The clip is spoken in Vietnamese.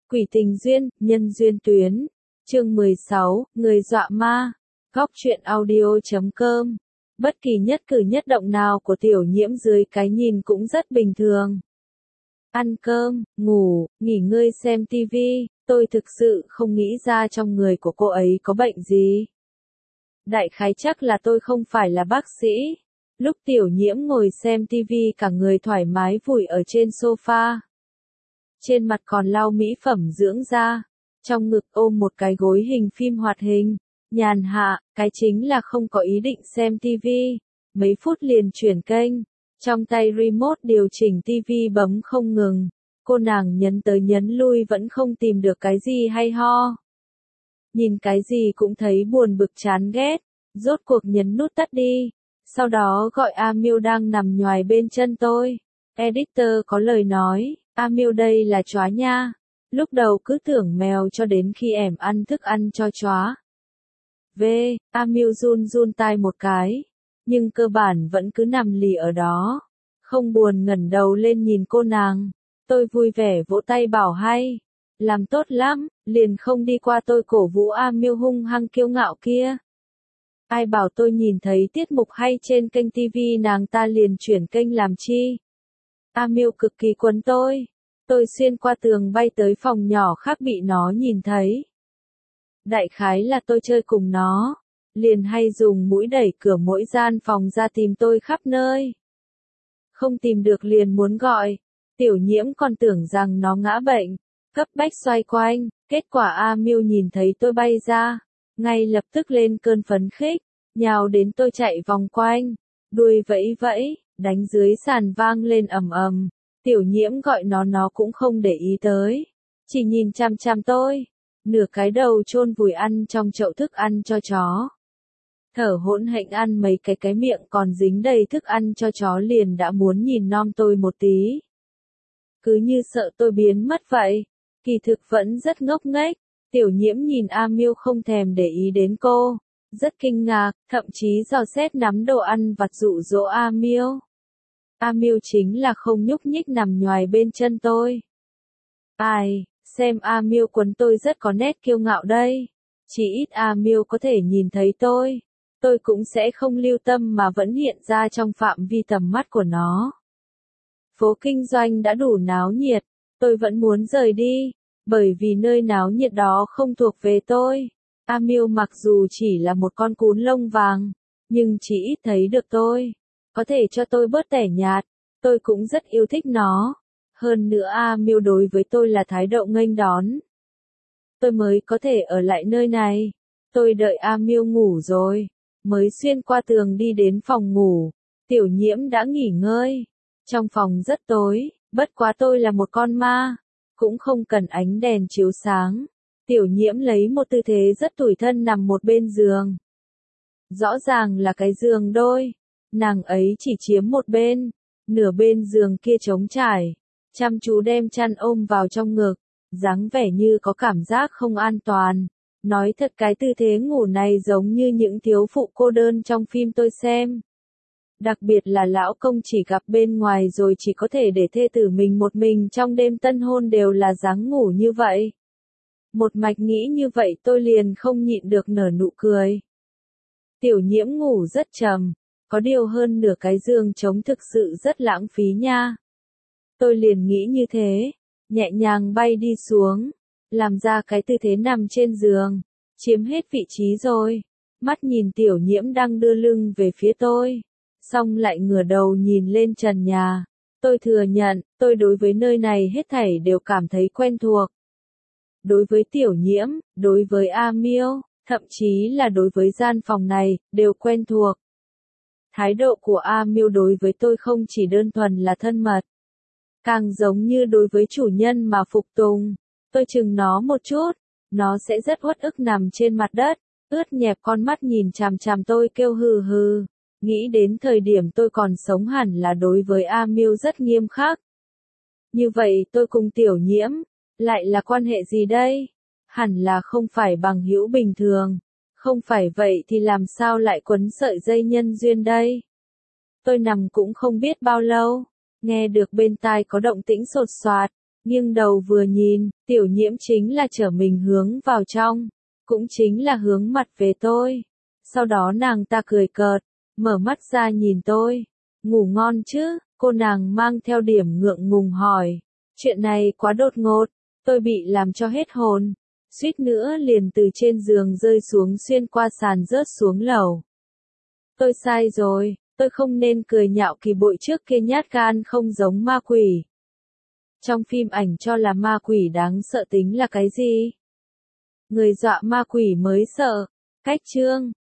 Quỷ tình duyên, nhân duyên tuyến. Chương 16, người dọa ma. Góc truyện audio.com. Bất kỳ nhất cử nhất động nào của Tiểu Nhiễm dưới cái nhìn cũng rất bình thường. Ăn cơm, ngủ, nghỉ ngơi xem tivi, tôi thực sự không nghĩ ra trong người của cô ấy có bệnh gì. Đại khái chắc là tôi không phải là bác sĩ. Lúc Tiểu Nhiễm ngồi xem tivi cả người thoải mái vùi ở trên sofa. Trên mặt còn lau mỹ phẩm dưỡng da, trong ngực ôm một cái gối hình phim hoạt hình, nhàn hạ, cái chính là không có ý định xem tivi, mấy phút liền chuyển kênh, trong tay remote điều chỉnh tivi bấm không ngừng, cô nàng nhấn tới nhấn lui vẫn không tìm được cái gì hay ho. Nhìn cái gì cũng thấy buồn bực chán ghét, rốt cuộc nhấn nút tắt đi, sau đó gọi A Miêu đang nằm nhoài bên chân tôi. Editor có lời nói, A Miêu đây là chó nha. Lúc đầu cứ tưởng mèo cho đến khi ẻm ăn thức ăn cho chó. A Miêu run run tai một cái, nhưng cơ bản vẫn cứ nằm lì ở đó, không buồn ngẩng đầu lên nhìn cô nàng. Tôi vui vẻ vỗ tay bảo hay, làm tốt lắm, liền không đi qua tôi cổ vũ A Miêu hung hăng kiêu ngạo kia. Ai bảo tôi nhìn thấy tiết mục hay trên kênh TV nàng ta liền chuyển kênh làm chi. A Miêu cực kỳ quấn tôi xuyên qua tường bay tới phòng nhỏ khác bị nó nhìn thấy. Đại khái là tôi chơi cùng nó, liền hay dùng mũi đẩy cửa mỗi gian phòng ra tìm tôi khắp nơi. Không tìm được liền muốn gọi, Tiểu Nhiễm còn tưởng rằng nó ngã bệnh, cấp bách xoay quanh, kết quả A Miêu nhìn thấy tôi bay ra, ngay lập tức lên cơn phấn khích, nhào đến tôi chạy vòng quanh, đuôi vẫy vẫy, đánh dưới sàn vang lên ầm ầm. Tiểu Nhiễm gọi nó cũng không để ý tới, chỉ nhìn chằm chằm tôi, nửa cái đầu chôn vùi ăn trong chậu thức ăn cho chó. Thở hổn hển ăn mấy cái miệng còn dính đầy thức ăn cho chó liền đã muốn nhìn nom tôi một tí. Cứ như sợ tôi biến mất vậy, kỳ thực vẫn rất ngốc nghếch. Tiểu Nhiễm nhìn A Miêu không thèm để ý đến cô, rất kinh ngạc, thậm chí dò xét nắm đồ ăn vặt dụ dỗ A Miêu. A Miêu chính là không nhúc nhích nằm nhoài bên chân tôi. Ai, xem A Miêu quấn tôi rất có nét kiêu ngạo đây. Chỉ ít A Miêu có thể nhìn thấy tôi cũng sẽ không lưu tâm mà vẫn hiện ra trong phạm vi tầm mắt của nó. Phố kinh doanh đã đủ náo nhiệt, tôi vẫn muốn rời đi, bởi vì nơi náo nhiệt đó không thuộc về tôi. A Miêu mặc dù chỉ là một con cún lông vàng, nhưng chỉ ít thấy được tôi, có thể cho tôi bớt tẻ nhạt, tôi cũng rất yêu thích nó. Hơn nữa A Miêu đối với tôi là thái độ nghênh đón. Tôi mới có thể ở lại nơi này. Tôi đợi A Miêu ngủ rồi, mới xuyên qua tường đi đến phòng ngủ. Tiểu Nhiễm đã nghỉ ngơi. Trong phòng rất tối, bất quá tôi là một con ma, cũng không cần ánh đèn chiếu sáng. Tiểu Nhiễm lấy một tư thế rất tủi thân nằm một bên giường. Rõ ràng là cái giường đôi, nàng ấy chỉ chiếm một bên, nửa bên giường kia trống trải, chăm chú đem chăn ôm vào trong ngực, dáng vẻ như có cảm giác không an toàn. Nói thật cái tư thế ngủ này giống như những thiếu phụ cô đơn trong phim tôi xem. Đặc biệt là lão công chỉ gặp bên ngoài rồi chỉ có thể để thê tử mình một mình trong đêm tân hôn đều là dáng ngủ như vậy. Một mạch nghĩ như vậy tôi liền không nhịn được nở nụ cười. Tiểu Nhiễm ngủ rất trầm, có điều hơn nửa cái giường trống thực sự rất lãng phí nha. Tôi liền nghĩ như thế, nhẹ nhàng bay đi xuống, làm ra cái tư thế nằm trên giường, chiếm hết vị trí rồi. Mắt nhìn Tiểu Nhiễm đang đưa lưng về phía tôi, xong lại ngửa đầu nhìn lên trần nhà. Tôi thừa nhận, tôi đối với nơi này hết thảy đều cảm thấy quen thuộc. Đối với Tiểu Nhiễm, đối với A Miêu, thậm chí là đối với gian phòng này, đều quen thuộc. Thái độ của A Miêu đối với tôi không chỉ đơn thuần là thân mật, càng giống như đối với chủ nhân mà phục tùng. Tôi chừng nó một chút, nó sẽ rất uất ức nằm trên mặt đất, ướt nhẹp con mắt nhìn chằm chằm tôi kêu hừ hừ. Nghĩ đến thời điểm tôi còn sống hẳn là đối với A Miêu rất nghiêm khắc. Như vậy tôi cùng Tiểu Nhiễm, lại là quan hệ gì đây? Hẳn là không phải bằng hữu bình thường. Không phải vậy thì làm sao lại quấn sợi dây nhân duyên đây? Tôi nằm cũng không biết bao lâu, nghe được bên tai có động tĩnh sột soạt, Nghiêng đầu vừa nhìn, Tiểu Nhiễm chính là trở mình hướng vào trong, cũng chính là hướng mặt về tôi. Sau đó nàng ta cười cợt, mở mắt ra nhìn tôi. Ngủ ngon chứ? Cô nàng mang theo điểm ngượng ngùng hỏi. Chuyện này quá đột ngột, tôi bị làm cho hết hồn. Suýt nữa liền từ trên giường rơi xuống xuyên qua sàn rớt xuống lầu. Tôi sai rồi, tôi không nên cười nhạo Kỳ Bội trước kia nhát gan không giống ma quỷ. Trong phim ảnh cho là ma quỷ đáng sợ tính là cái gì? Người dọa ma quỷ mới sợ. Cách chương